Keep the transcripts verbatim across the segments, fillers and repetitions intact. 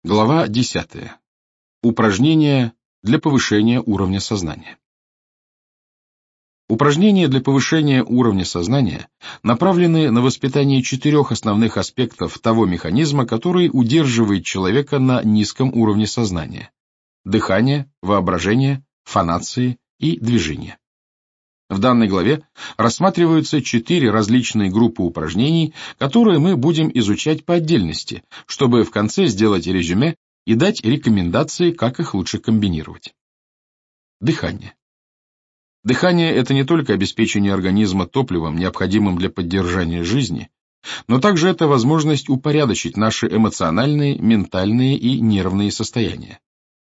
Глава десятая. Упражнения для повышения уровня сознания. Упражнения для повышения уровня сознания направлены на воспитание четырех основных аспектов того механизма, который удерживает человека на низком уровне сознания: дыхание, воображение, фонации и движение. В данной главе рассматриваются четыре различные группы упражнений, которые мы будем изучать по отдельности, чтобы в конце сделать резюме и дать рекомендации, как их лучше комбинировать. Дыхание. Дыхание – это не только обеспечение организма топливом, необходимым для поддержания жизни, но также это возможность упорядочить наши эмоциональные, ментальные и нервные состояния.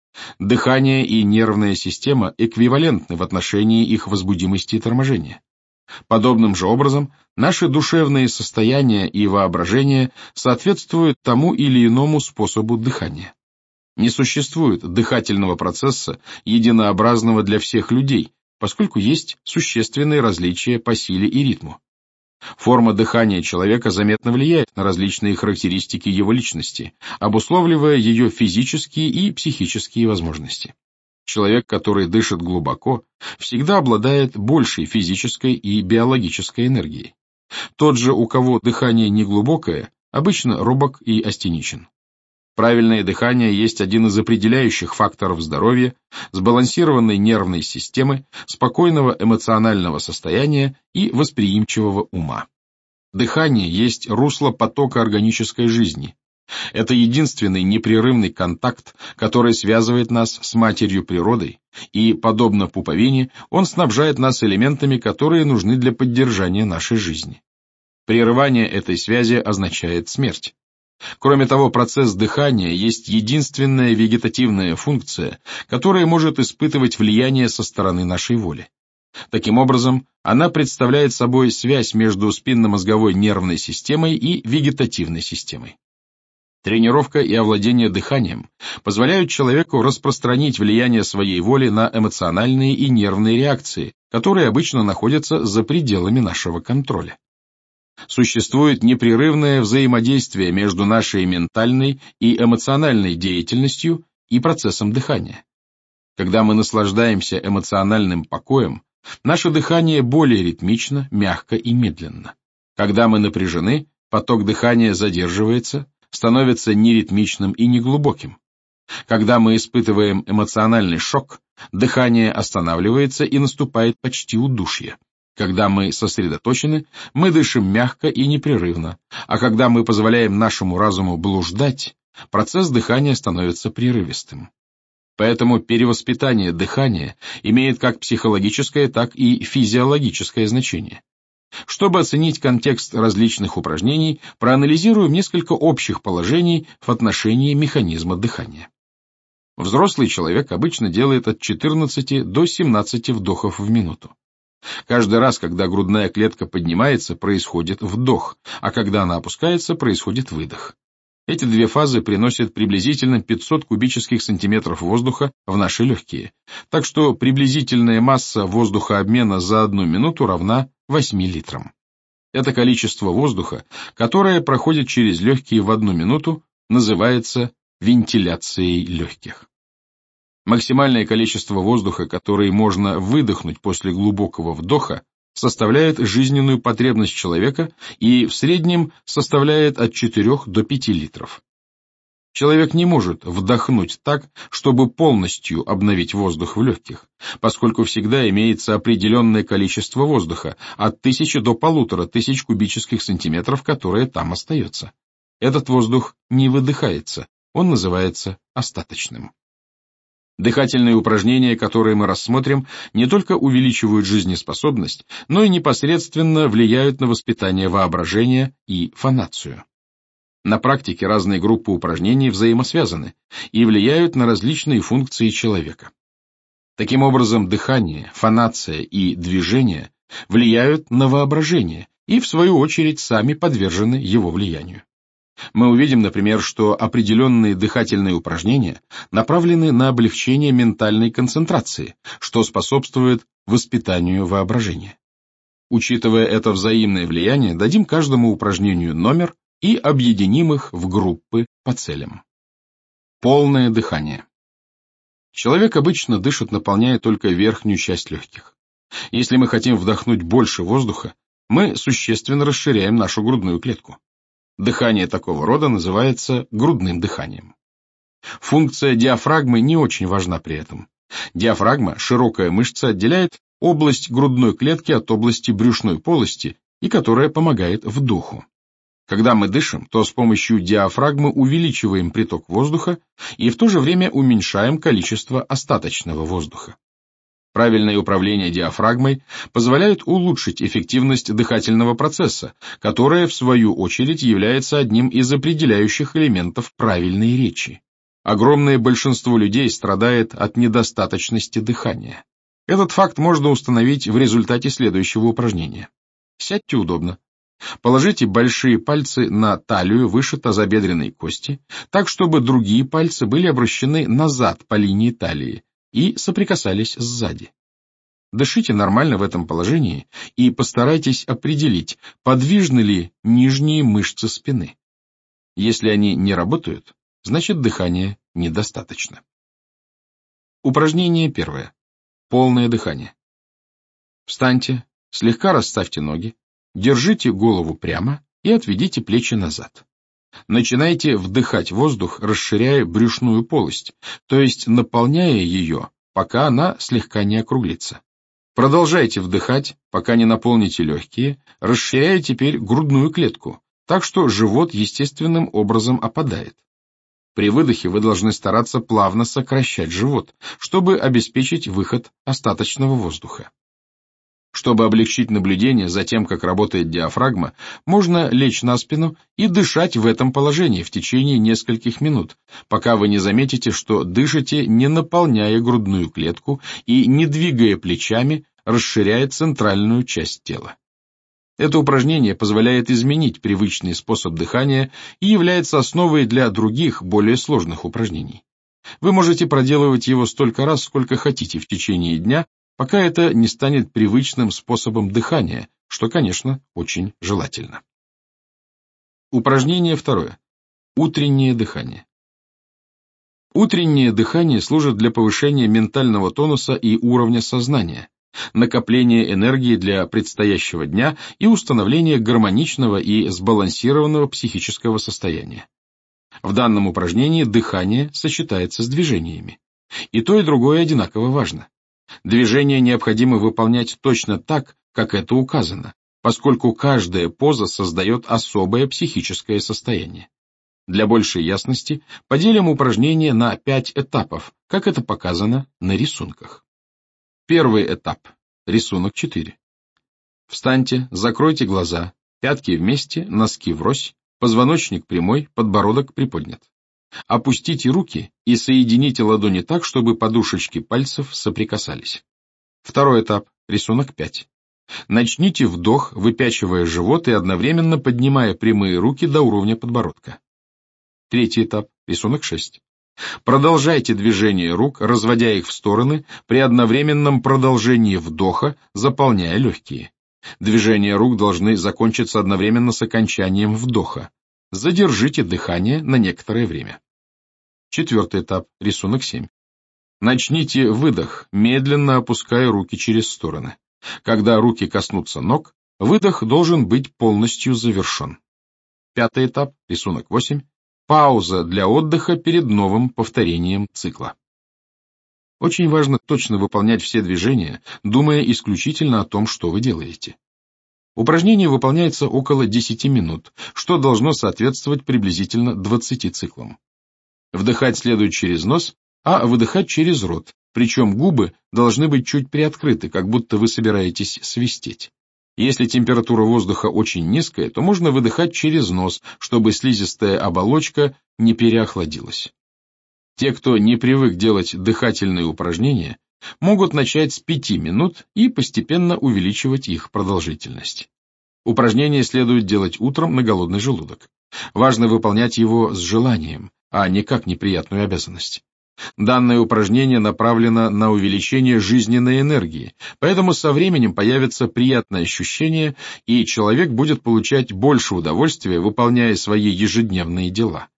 Дыхание и нервная система эквивалентны в отношении их возбудимости и торможения. Подобным же образом наши душевные состояния и воображение соответствуют тому или иному способу дыхания. Не существует дыхательного процесса, единообразного для всех людей, поскольку есть существенные различия по силе и ритму. Форма дыхания человека заметно влияет на различные характеристики его личности, обусловливая ее физические и психические возможности. Человек, который дышит глубоко, всегда обладает большей физической и биологической энергией. Тот же, у кого дыхание неглубокое, обычно робок и астеничен. Правильное дыхание есть один из определяющих факторов здоровья, сбалансированной нервной системы, спокойного эмоционального состояния и восприимчивого ума. Дыхание есть русло потока органической жизни. Это единственный непрерывный контакт, который связывает нас с матерью природой, и, подобно пуповине, он снабжает нас элементами, которые нужны для поддержания нашей жизни. Прерывание этой связи означает смерть. Кроме того, процесс дыхания есть единственная вегетативная функция, которая может испытывать влияние со стороны нашей воли. Таким образом, она представляет собой связь между спинномозговой нервной системой и вегетативной системой. Тренировка и овладение дыханием позволяют человеку распространить влияние своей воли на эмоциональные и нервные реакции, которые обычно находятся за пределами нашего контроля. Существует непрерывное взаимодействие между нашей ментальной и эмоциональной деятельностью и процессом дыхания. Когда мы наслаждаемся эмоциональным покоем, наше дыхание более ритмично, мягко и медленно. Когда мы напряжены, поток дыхания задерживается, становится неритмичным и неглубоким. Когда мы испытываем эмоциональный шок, дыхание останавливается и наступает почти удушье. Когда мы сосредоточены, мы дышим мягко и непрерывно, а когда мы позволяем нашему разуму блуждать, процесс дыхания становится прерывистым. Поэтому перевоспитание дыхания имеет как психологическое, так и физиологическое значение. Чтобы оценить контекст различных упражнений, проанализируем несколько общих положений в отношении механизма дыхания. Взрослый человек обычно делает от четырнадцати до семнадцати вдохов в минуту. Каждый раз, когда грудная клетка поднимается, происходит вдох, а когда она опускается, происходит выдох. Эти две фазы приносят приблизительно пятьсот кубических сантиметров воздуха в наши легкие, так что приблизительная масса воздухообмена за одну минуту равна восьми литрам. Это количество воздуха, которое проходит через легкие в одну минуту, называется вентиляцией легких. Максимальное количество воздуха, который можно выдохнуть после глубокого вдоха, составляет жизненную потребность человека и в среднем составляет от четырёх до пяти литров. Человек не может вдохнуть так, чтобы полностью обновить воздух в легких, поскольку всегда имеется определенное количество воздуха, от тысячи до полутора тысяч кубических сантиметров, которое там остается. Этот воздух не выдыхается, он называется остаточным. Дыхательные упражнения, которые мы рассмотрим, не только увеличивают жизнеспособность, но и непосредственно влияют на воспитание воображения и фонацию. На практике разные группы упражнений взаимосвязаны и влияют на различные функции человека. Таким образом, дыхание, фонация и движение влияют на воображение и, в свою очередь, сами подвержены его влиянию. Мы увидим, например, что определенные дыхательные упражнения направлены на облегчение ментальной концентрации, что способствует воспитанию воображения. Учитывая это взаимное влияние, дадим каждому упражнению номер и объединим их в группы по целям. Полное дыхание. Человек обычно дышит, наполняя только верхнюю часть легких. Если мы хотим вдохнуть больше воздуха, мы существенно расширяем нашу грудную клетку. Дыхание такого рода называется грудным дыханием. Функция диафрагмы не очень важна при этом. Диафрагма, широкая мышца, отделяет область грудной клетки от области брюшной полости и которая помогает вдоху. Когда мы дышим, то с помощью диафрагмы увеличиваем приток воздуха и в то же время уменьшаем количество остаточного воздуха. Правильное управление диафрагмой позволяет улучшить эффективность дыхательного процесса, которая, в свою очередь, является одним из определяющих элементов правильной речи. Огромное большинство людей страдает от недостаточности дыхания. Этот факт можно установить в результате следующего упражнения. Сядьте удобно. Положите большие пальцы на талию выше тазобедренной кости, так, чтобы другие пальцы были обращены назад по линии талии и соприкасались сзади. Дышите нормально в этом положении и постарайтесь определить, подвижны ли нижние мышцы спины. Если они не работают, значит дыхания недостаточно. Упражнение первое. Полное дыхание. Встаньте, слегка расставьте ноги, держите голову прямо и отведите плечи назад. Начинайте вдыхать воздух, расширяя брюшную полость, то есть наполняя ее, пока она слегка не округлится. Продолжайте вдыхать, пока не наполните легкие, расширяя теперь грудную клетку, так что живот естественным образом опадает. При выдохе вы должны стараться плавно сокращать живот, чтобы обеспечить выход остаточного воздуха. Чтобы облегчить наблюдение за тем, как работает диафрагма, можно лечь на спину и дышать в этом положении в течение нескольких минут, пока вы не заметите, что дышите, не наполняя грудную клетку и не двигая плечами, расширяя центральную часть тела. Это упражнение позволяет изменить привычный способ дыхания и является основой для других, более сложных упражнений. Вы можете проделывать его столько раз, сколько хотите в течение дня, пока это не станет привычным способом дыхания, что, конечно, очень желательно. Упражнение второе. Утреннее дыхание. Утреннее дыхание служит для повышения ментального тонуса и уровня сознания, накопления энергии для предстоящего дня и установления гармоничного и сбалансированного психического состояния. В данном упражнении дыхание сочетается с движениями. И то, и другое одинаково важно. Движение необходимо выполнять точно так, как это указано, поскольку каждая поза создает особое психическое состояние. Для большей ясности поделим упражнение на пять этапов, как это показано на рисунках. Первый этап. Рисунок четыре. Встаньте, закройте глаза, пятки вместе, носки врозь, позвоночник прямой, подбородок приподнят. Опустите руки и соедините ладони так, чтобы подушечки пальцев соприкасались. Второй этап. Рисунок пять. Начните вдох, выпячивая живот и одновременно поднимая прямые руки до уровня подбородка. Третий этап. Рисунок шесть. Продолжайте движение рук, разводя их в стороны, при одновременном продолжении вдоха, заполняя легкие. Движения рук должны закончиться одновременно с окончанием вдоха. Задержите дыхание на некоторое время. Четвертый этап. Рисунок семь. Начните выдох, медленно опуская руки через стороны. Когда руки коснутся ног, выдох должен быть полностью завершен. Пятый этап. Рисунок восемь. Пауза для отдыха перед новым повторением цикла. Очень важно точно выполнять все движения, думая исключительно о том, что вы делаете. Упражнение выполняется около десяти минут, что должно соответствовать приблизительно двадцати циклам. Вдыхать следует через нос, а выдыхать через рот, причем губы должны быть чуть приоткрыты, как будто вы собираетесь свистеть. Если температура воздуха очень низкая, то можно выдыхать через нос, чтобы слизистая оболочка не переохладилась. Те, кто не привык делать дыхательные упражнения, могут начать с пяти минут и постепенно увеличивать их продолжительность. Упражнение следует делать утром на голодный желудок. Важно выполнять его с желанием, а не как неприятную обязанность. Данное упражнение направлено на увеличение жизненной энергии, поэтому со временем появится приятное ощущение, и человек будет получать больше удовольствия, выполняя свои ежедневные дела.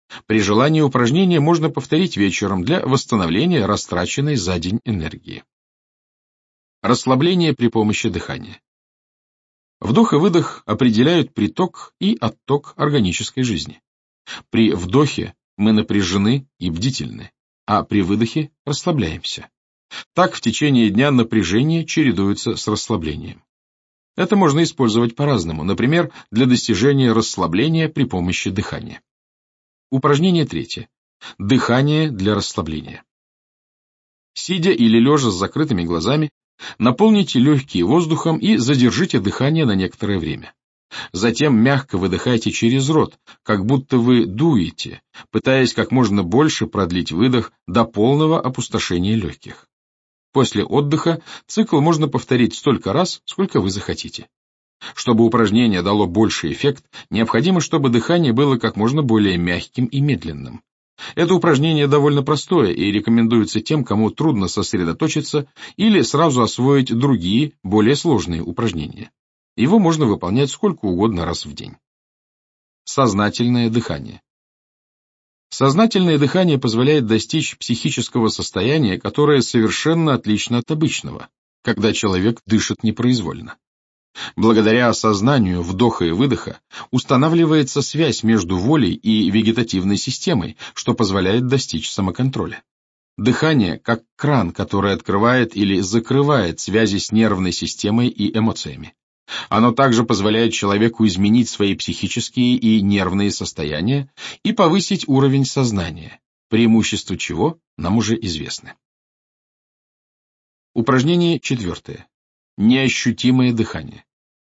При желании упражнение можно повторить вечером для восстановления растраченной за день энергии. Расслабление при помощи дыхания. Вдох и выдох определяют приток и отток органической жизни. При вдохе мы напряжены и бдительны, а при выдохе расслабляемся. Так в течение дня напряжение чередуется с расслаблением. Это можно использовать по-разному, например, для достижения расслабления при помощи дыхания. Упражнение третье. Дыхание для расслабления. Сидя или лежа с закрытыми глазами, наполните легкие воздухом и задержите дыхание на некоторое время. Затем мягко выдыхайте через рот, как будто вы дуете, пытаясь как можно больше продлить выдох до полного опустошения легких. После отдыха цикл можно повторить столько раз, сколько вы захотите. Чтобы упражнение дало больший эффект, необходимо, чтобы дыхание было как можно более мягким и медленным. Это упражнение довольно простое и рекомендуется тем, кому трудно сосредоточиться или сразу освоить другие, более сложные упражнения. Его можно выполнять сколько угодно раз в день. Сознательное дыхание. Сознательное дыхание позволяет достичь психического состояния, которое совершенно отлично от обычного, когда человек дышит непроизвольно. Благодаря осознанию вдоха и выдоха устанавливается связь между волей и вегетативной системой, что позволяет достичь самоконтроля. Дыхание как кран, который открывает или закрывает связи с нервной системой и эмоциями. Оно также позволяет человеку изменить свои психические и нервные состояния и повысить уровень сознания, преимущества чего нам уже известны. Упражнение четвертое. Неощутимое дыхание.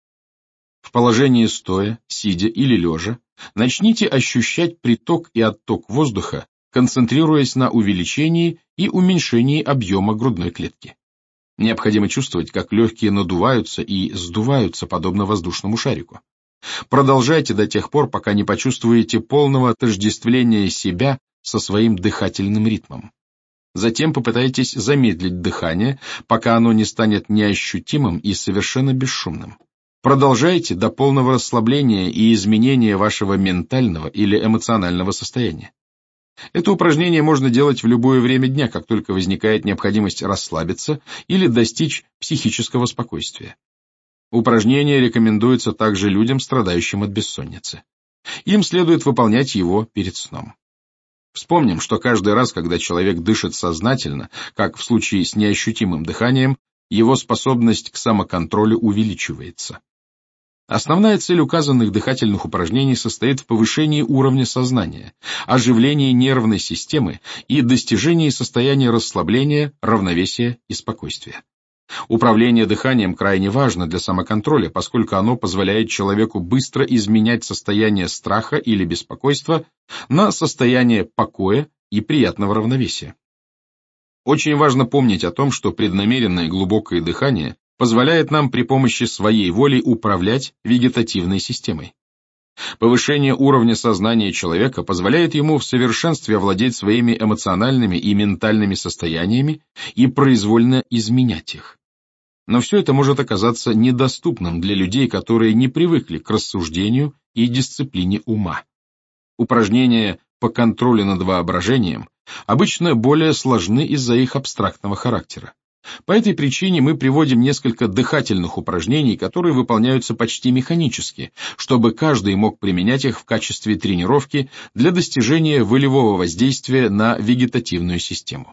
В положении стоя, сидя или лежа начните ощущать приток и отток воздуха, концентрируясь на увеличении и уменьшении объема грудной клетки. Необходимо чувствовать, как легкие надуваются и сдуваются, подобно воздушному шарику. Продолжайте до тех пор, пока не почувствуете полного отождествления себя со своим дыхательным ритмом. Затем попытайтесь замедлить дыхание, пока оно не станет неощутимым и совершенно бесшумным. Продолжайте до полного расслабления и изменения вашего ментального или эмоционального состояния. Это упражнение можно делать в любое время дня, как только возникает необходимость расслабиться или достичь психического спокойствия. Упражнение рекомендуется также людям, страдающим от бессонницы. Им следует выполнять его перед сном. Вспомним, что каждый раз, когда человек дышит сознательно, как в случае с неощутимым дыханием, его способность к самоконтролю увеличивается. Основная цель указанных дыхательных упражнений состоит в повышении уровня сознания, оживлении нервной системы и достижении состояния расслабления, равновесия и спокойствия. Управление дыханием крайне важно для самоконтроля, поскольку оно позволяет человеку быстро изменять состояние страха или беспокойства на состояние покоя и приятного равновесия. Очень важно помнить о том, что преднамеренное глубокое дыхание позволяет нам при помощи своей воли управлять вегетативной системой. Повышение уровня сознания человека позволяет ему в совершенстве овладеть своими эмоциональными и ментальными состояниями и произвольно изменять их. Но все это может оказаться недоступным для людей, которые не привыкли к рассуждению и дисциплине ума. Упражнения по контролю над воображением обычно более сложны из-за их абстрактного характера. По этой причине мы приводим несколько дыхательных упражнений, которые выполняются почти механически, чтобы каждый мог применять их в качестве тренировки для достижения волевого воздействия на вегетативную систему.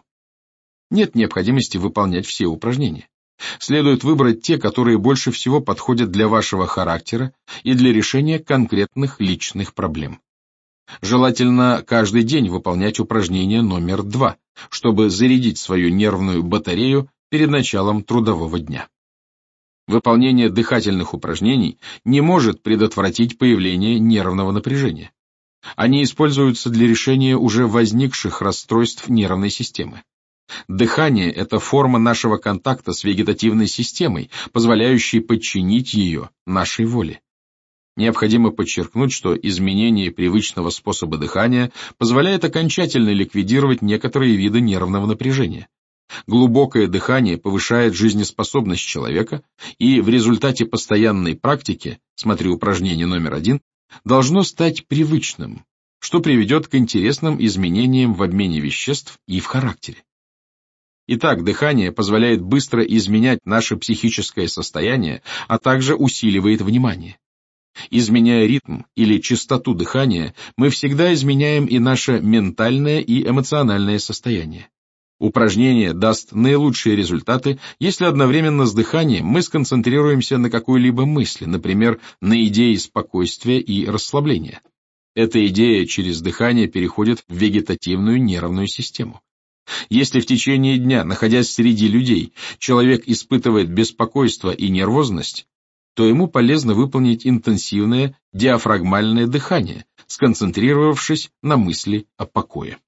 Нет необходимости выполнять все упражнения. Следует выбрать те, которые больше всего подходят для вашего характера и для решения конкретных личных проблем. Желательно каждый день выполнять упражнение номер два, чтобы зарядить свою нервную батарею перед началом трудового дня. Выполнение дыхательных упражнений не может предотвратить появление нервного напряжения. Они используются для решения уже возникших расстройств нервной системы. Дыхание – это форма нашего контакта с вегетативной системой, позволяющей подчинить ее нашей воле. Необходимо подчеркнуть, что изменение привычного способа дыхания позволяет окончательно ликвидировать некоторые виды нервного напряжения. Глубокое дыхание повышает жизнеспособность человека, и в результате постоянной практики, смотри упражнение номер один, должно стать привычным, что приведет к интересным изменениям в обмене веществ и в характере. Итак, дыхание позволяет быстро изменять наше психическое состояние, а также усиливает внимание. Изменяя ритм или частоту дыхания, мы всегда изменяем и наше ментальное и эмоциональное состояние. Упражнение даст наилучшие результаты, если одновременно с дыханием мы сконцентрируемся на какой-либо мысли, например, на идее спокойствия и расслабления. Эта идея через дыхание переходит в вегетативную нервную систему. Если в течение дня, находясь среди людей, человек испытывает беспокойство и нервозность, то ему полезно выполнить интенсивное диафрагмальное дыхание, сконцентрировавшись на мысли о покое.